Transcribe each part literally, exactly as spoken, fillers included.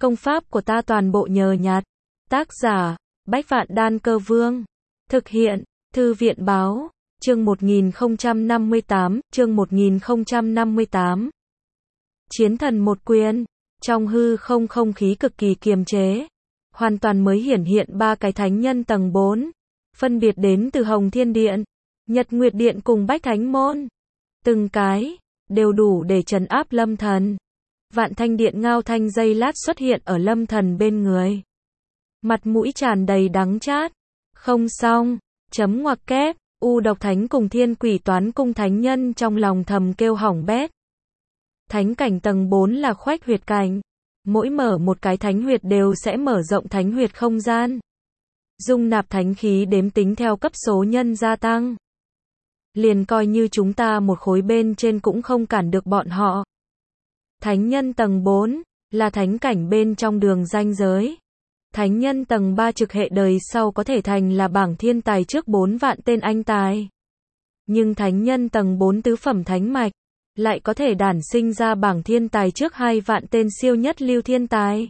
Công pháp của ta toàn bộ nhờ nhặt. Tác giả, Bách Vạn Đan Cơ Vương. Thực hiện, Thư viện báo, chương một nghìn không trăm năm mươi tám, chương một nghìn không trăm năm mươi tám. Chiến thần một quyền, trong hư không không khí cực kỳ kiềm chế. Hoàn toàn mới hiển hiện ba cái thánh nhân tầng bốn. Phân biệt đến từ Hồng Thiên Điện, Nhật Nguyệt Điện cùng Bách Thánh Môn. Từng cái, đều đủ để trấn áp Lâm Thần. Vạn Thanh Điện Ngao Thanh giây lát xuất hiện ở Lâm Thần bên người. Mặt mũi tràn đầy đắng chát. Không xong, chấm ngoặc kép, U Độc Thánh cùng Thiên Quỷ Toán Cung Thánh Nhân trong lòng thầm kêu hỏng bét. Thánh cảnh tầng bốn là khoách huyệt cảnh. Mỗi mở một cái thánh huyệt đều sẽ mở rộng thánh huyệt không gian. Dung nạp thánh khí đếm tính theo cấp số nhân gia tăng. Liền coi như chúng ta một khối bên trên cũng không cản được bọn họ. Thánh nhân tầng bốn, là thánh cảnh bên trong đường ranh giới. Thánh nhân tầng ba trực hệ đời sau có thể thành là bảng thiên tài trước bốn vạn tên anh tài. Nhưng thánh nhân tầng bốn tứ phẩm thánh mạch, lại có thể đản sinh ra bảng thiên tài trước hai vạn tên siêu nhất lưu thiên tài.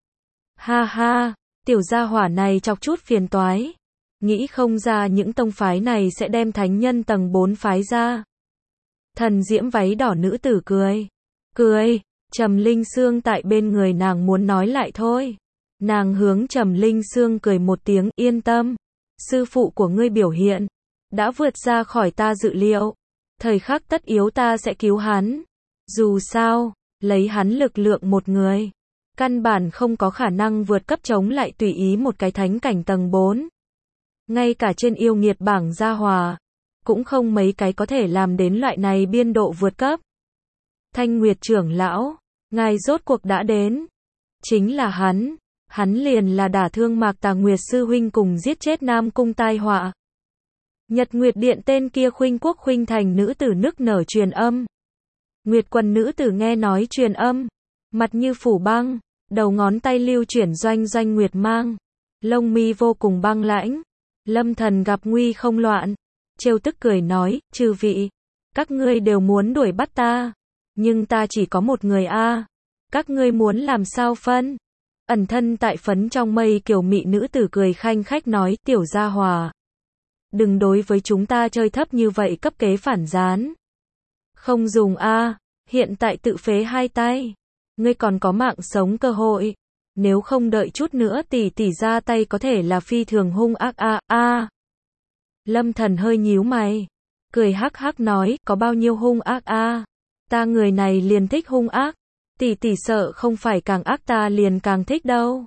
Ha ha, tiểu gia hỏa này chọc chút phiền toái. Nghĩ không ra những tông phái này sẽ đem thánh nhân tầng bốn phái ra. Thần diễm váy đỏ nữ tử cười. Cười, Trầm Linh Sương tại bên người nàng muốn nói lại thôi. Nàng hướng Trầm Linh Sương cười một tiếng, yên tâm. Sư phụ của ngươi biểu hiện, đã vượt ra khỏi ta dự liệu. Thời khắc tất yếu ta sẽ cứu hắn. Dù sao, lấy hắn lực lượng một người, căn bản không có khả năng vượt cấp chống lại tùy ý một cái thánh cảnh tầng bốn. Ngay cả trên yêu nghiệt bảng gia hòa, cũng không mấy cái có thể làm đến loại này biên độ vượt cấp. Thanh Nguyệt trưởng lão, ngài rốt cuộc đã đến. Chính là hắn, hắn liền là đả thương Mạc Tà Nguyệt sư huynh cùng giết chết Nam Cung tai họa. Nhật Nguyệt Điện tên kia khuynh quốc khuynh thành nữ tử nức nở truyền âm. Nguyệt quần nữ tử nghe nói truyền âm, mặt như phủ băng, đầu ngón tay lưu chuyển doanh doanh nguyệt mang, lông mi vô cùng băng lãnh. Lâm Thần gặp nguy không loạn, trêu tức cười nói, chư vị, các ngươi đều muốn đuổi bắt ta, nhưng ta chỉ có một người a, các ngươi muốn làm sao phân? Ẩn thân tại phấn trong mây kiều mị nữ tử cười khanh khách nói, tiểu gia hòa, đừng đối với chúng ta chơi thấp như vậy cấp kế phản gián. Không dùng a, hiện tại tự phế hai tay, ngươi còn có mạng sống cơ hội. Nếu không đợi chút nữa tỷ tỷ ra tay có thể là phi thường hung ác a a. Lâm Thần hơi nhíu mày, cười hắc hắc nói, có bao nhiêu hung ác a? Ta người này liền thích hung ác, tỷ tỷ sợ không phải càng ác ta liền càng thích đâu.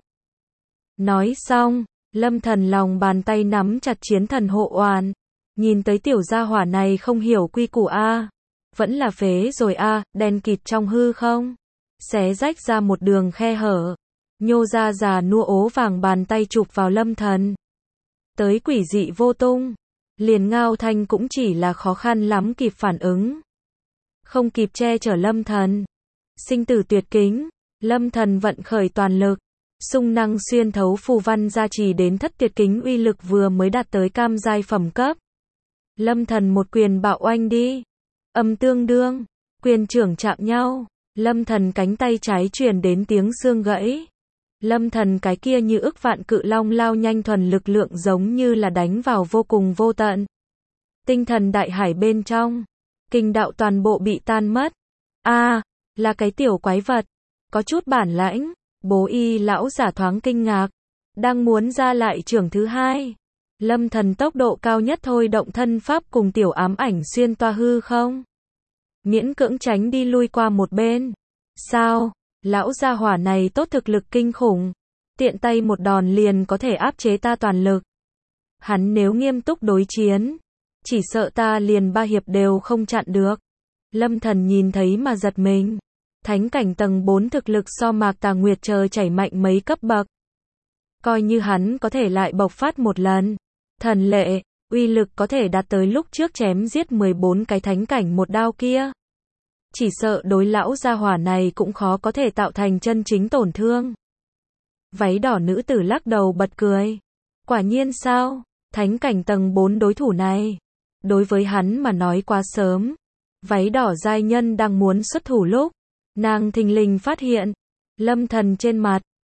Nói xong, Lâm Thần lòng bàn tay nắm chặt chiến thần hộ oàn, nhìn tới tiểu gia hỏa này không hiểu quy củ a, vẫn là phế rồi a, đen kịt trong hư không, xé rách ra một đường khe hở. Nhô ra già nua ố vàng bàn tay chụp vào Lâm Thần. Tới quỷ dị vô tung. Liền Ngao Thanh cũng chỉ là khó khăn lắm kịp phản ứng. Không kịp che chở Lâm Thần. Sinh tử tuyệt kính. Lâm Thần vận khởi toàn lực. Xung năng xuyên thấu phù văn gia trì đến thất tuyệt kính uy lực vừa mới đạt tới cam giai phẩm cấp. Lâm Thần một quyền bạo oanh đi. Âm tương đương. Quyền trưởng chạm nhau. Lâm Thần cánh tay trái truyền đến tiếng xương gãy. Lâm Thần cái kia như ức vạn cự long lao nhanh thuần lực lượng giống như là đánh vào vô cùng vô tận. Tinh thần đại hải bên trong, kinh đạo toàn bộ bị tan mất. A, à, là cái tiểu quái vật, có chút bản lãnh. Bố y lão giả thoáng kinh ngạc, đang muốn ra lại trưởng thứ hai. Lâm Thần tốc độ cao nhất thôi động thân pháp cùng tiểu ám ảnh xuyên toa hư không. Miễn cưỡng tránh đi lui qua một bên. Sao? Lão gia hỏa này tốt thực lực kinh khủng, tiện tay một đòn liền có thể áp chế ta toàn lực. Hắn nếu nghiêm túc đối chiến, chỉ sợ ta liền ba hiệp đều không chặn được. Lâm Thần nhìn thấy mà giật mình. Thánh cảnh tầng bốn thực lực so Mạc Tà Nguyệt chờ chảy mạnh mấy cấp bậc. Coi như hắn có thể lại bộc phát một lần, thần lệ, uy lực có thể đạt tới lúc trước chém giết mười bốn cái thánh cảnh một đao kia. Chỉ sợ đối lão gia hỏa này cũng khó có thể tạo thành chân chính tổn thương. Váy đỏ nữ tử lắc đầu bật cười. Quả nhiên sao, thánh cảnh tầng bốn đối thủ này, đối với hắn mà nói quá sớm. Váy đỏ giai nhân đang muốn xuất thủ lúc, nàng thình lình phát hiện, Lâm Thần trên mặt,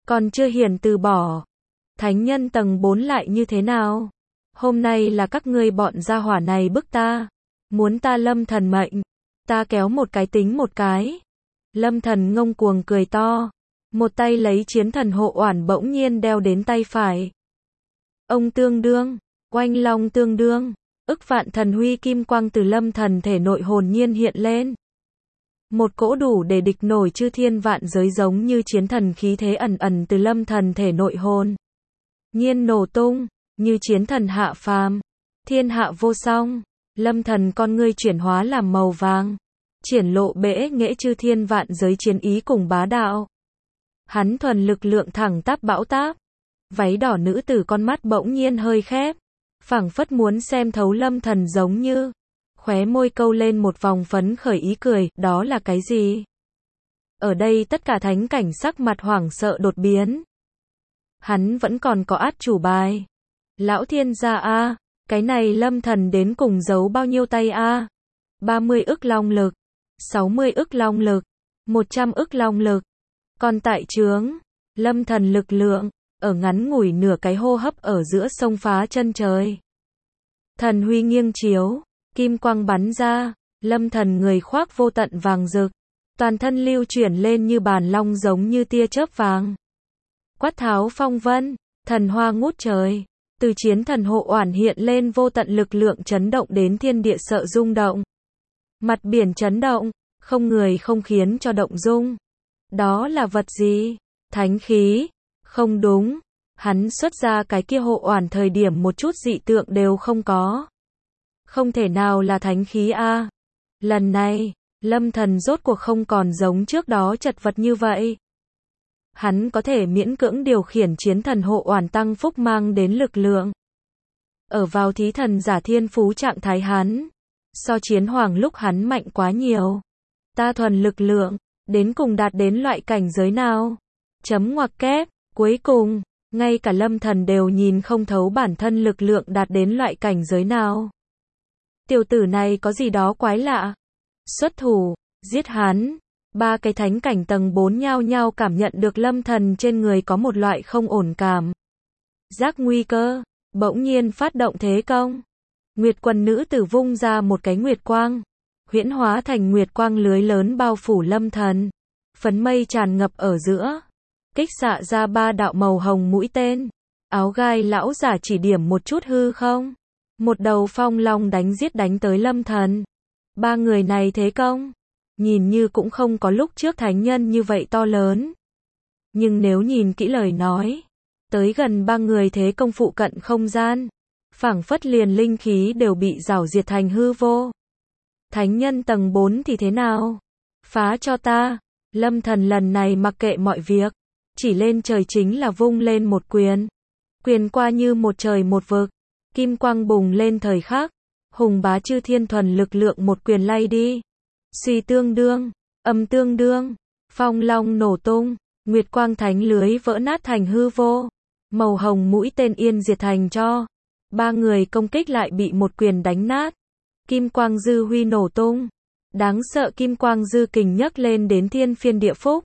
còn chưa hiển từ bỏ. Thánh nhân tầng bốn lại như thế nào? Hôm nay là các ngươi bọn gia hỏa này bức ta, muốn ta Lâm Thần mệnh, ta kéo một cái tính một cái. Lâm Thần ngông cuồng cười to, một tay lấy chiến thần hộ oản bỗng nhiên đeo đến tay phải. Ông tương đương, oanh long tương đương, ức vạn thần huy kim quang từ Lâm Thần thể nội hồn nhiên hiện lên. Một cỗ đủ để địch nổi chư thiên vạn giới giống như chiến thần khí thế ẩn ẩn từ Lâm Thần thể nội hồn nhiên nổ tung, như chiến thần hạ phàm, thiên hạ vô song. Lâm Thần con ngươi chuyển hóa làm màu vàng, triển lộ bẽ nghệ chư thiên vạn giới chiến ý cùng bá đạo. Hắn thuần lực lượng thẳng tắp bão táp. Váy đỏ nữ tử con mắt bỗng nhiên hơi khép, phảng phất muốn xem thấu Lâm Thần giống như. Khóe môi câu lên một vòng phấn khởi ý cười, đó là cái gì? Ở đây tất cả thánh cảnh sắc mặt hoảng sợ đột biến. Hắn vẫn còn có át chủ bài. Lão thiên gia a, cái này Lâm Thần đến cùng giấu bao nhiêu tay a? ba mươi ức long lực, sáu mươi ức long lực, một trăm ức long lực. Còn tại trướng, Lâm Thần lực lượng, ở ngắn ngủi nửa cái hô hấp ở giữa sông phá chân trời. Thần huy nghiêng chiếu, kim quang bắn ra, Lâm Thần người khoác vô tận vàng rực, toàn thân lưu chuyển lên như bàn long giống như tia chớp vàng. Quát tháo phong vân, thần hoa ngút trời, từ chiến thần hộ oản hiện lên vô tận lực lượng chấn động đến thiên địa sợ rung động. Mặt biển chấn động, không người không khiến cho động dung. Đó là vật gì? Thánh khí? Không đúng, hắn xuất ra cái kia hộ oản thời điểm một chút dị tượng đều không có. Không thể nào là thánh khí a. Lần này, Lâm Thần rốt cuộc không còn giống trước đó chật vật như vậy. Hắn có thể miễn cưỡng điều khiển chiến thần hộ oản tăng phúc mang đến lực lượng. Ở vào thí thần giả thiên phú trạng thái hắn, so chiến hoàng lúc hắn mạnh quá nhiều. Ta thuần lực lượng, đến cùng đạt đến loại cảnh giới nào? Chấm ngoặc kép, cuối cùng, ngay cả Lâm Thần đều nhìn không thấu bản thân lực lượng đạt đến loại cảnh giới nào. Tiểu tử này có gì đó quái lạ. Xuất thủ, giết hắn. Ba cái thánh cảnh tầng bốn nhao nhao cảm nhận được Lâm Thần trên người có một loại không ổn cảm. Giác nguy cơ, bỗng nhiên phát động thế công. Nguyệt quần nữ tử vung ra một cái nguyệt quang, huyễn hóa thành nguyệt quang lưới lớn bao phủ Lâm Thần. Phấn mây tràn ngập ở giữa, kích xạ ra ba đạo màu hồng mũi tên. Áo gai lão giả chỉ điểm một chút hư không, một đầu phong long đánh giết đánh tới Lâm Thần. Ba người này thế công, nhìn như cũng không có lúc trước thánh nhân như vậy to lớn. Nhưng nếu nhìn kỹ lời nói, tới gần ba người thế công phụ cận không gian, phảng phất liền linh khí đều bị rảo diệt thành hư vô. Thánh nhân tầng bốn thì thế nào? Phá cho ta. Lâm Thần lần này mặc kệ mọi việc, chỉ lên trời chính là vung lên một quyền. Quyền qua như một trời một vực, kim quang bùng lên thời khắc, hùng bá chư thiên thuần lực lượng một quyền lay đi. Suy tương đương, âm tương đương, phong long nổ tung, nguyệt quang thánh lưới vỡ nát thành hư vô, màu hồng mũi tên yên diệt thành cho. Ba người công kích lại bị một quyền đánh nát. Kim quang dư huy nổ tung, đáng sợ kim quang dư kình nhấc lên đến thiên phiên địa phúc.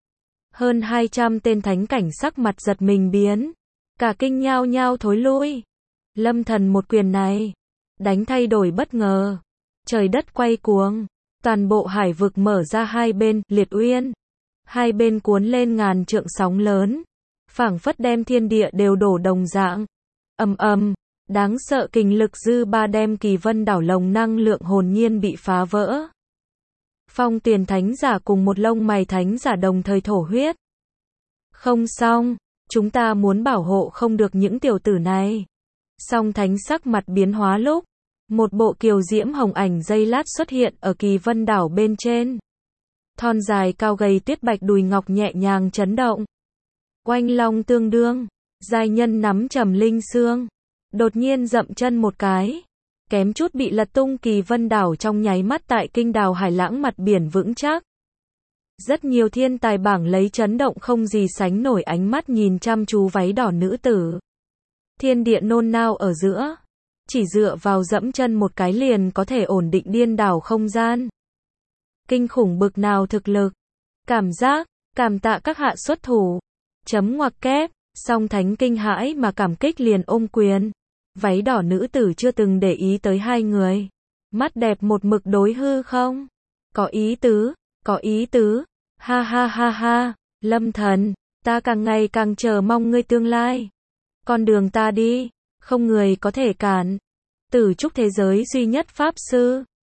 Hơn hai trăm tên thánh cảnh sắc mặt giật mình biến, cả kinh nhao nhao thối lui. Lâm Thần một quyền này, đánh thay đổi bất ngờ, trời đất quay cuồng, toàn bộ hải vực mở ra hai bên, liệt uyên. Hai bên cuốn lên ngàn trượng sóng lớn, phảng phất đem thiên địa đều đổ đồng dạng. Ầm ầm, đáng sợ kình lực dư ba đem Kỳ Vân đảo lồng năng lượng hồn nhiên bị phá vỡ. Phong Tiền thánh giả cùng một lông mày thánh giả đồng thời thổ huyết. Không xong, chúng ta muốn bảo hộ không được những tiểu tử này. Song thánh sắc mặt biến hóa lúc, một bộ kiều diễm hồng ảnh dây lát xuất hiện ở Kỳ Vân đảo bên trên. Thon dài cao gầy tuyết bạch đùi ngọc nhẹ nhàng chấn động. Oanh long tương đương, giai nhân nắm trầm linh xương, đột nhiên dậm chân một cái, kém chút bị lật tung. Kỳ Vân đảo trong nháy mắt tại kinh đào hải lãng mặt biển vững chắc. Rất nhiều thiên tài bảng lấy chấn động không gì sánh nổi ánh mắt nhìn chăm chú váy đỏ nữ tử. Thiên địa nôn nao ở giữa, chỉ dựa vào dẫm chân một cái liền có thể ổn định điên đảo không gian. Kinh khủng bực nào thực lực, cảm giác, cảm tạ các hạ xuất thủ. Chấm ngoặc kép, song thánh kinh hãi mà cảm kích liền ôm quyền. Váy đỏ nữ tử chưa từng để ý tới hai người. Mắt đẹp một mực đối hư không? Có ý tứ, có ý tứ. Ha ha ha ha, Lâm Thần, ta càng ngày càng chờ mong ngươi tương lai. Con đường ta đi, không người có thể cản. Tử trúc thế giới duy nhất pháp sư.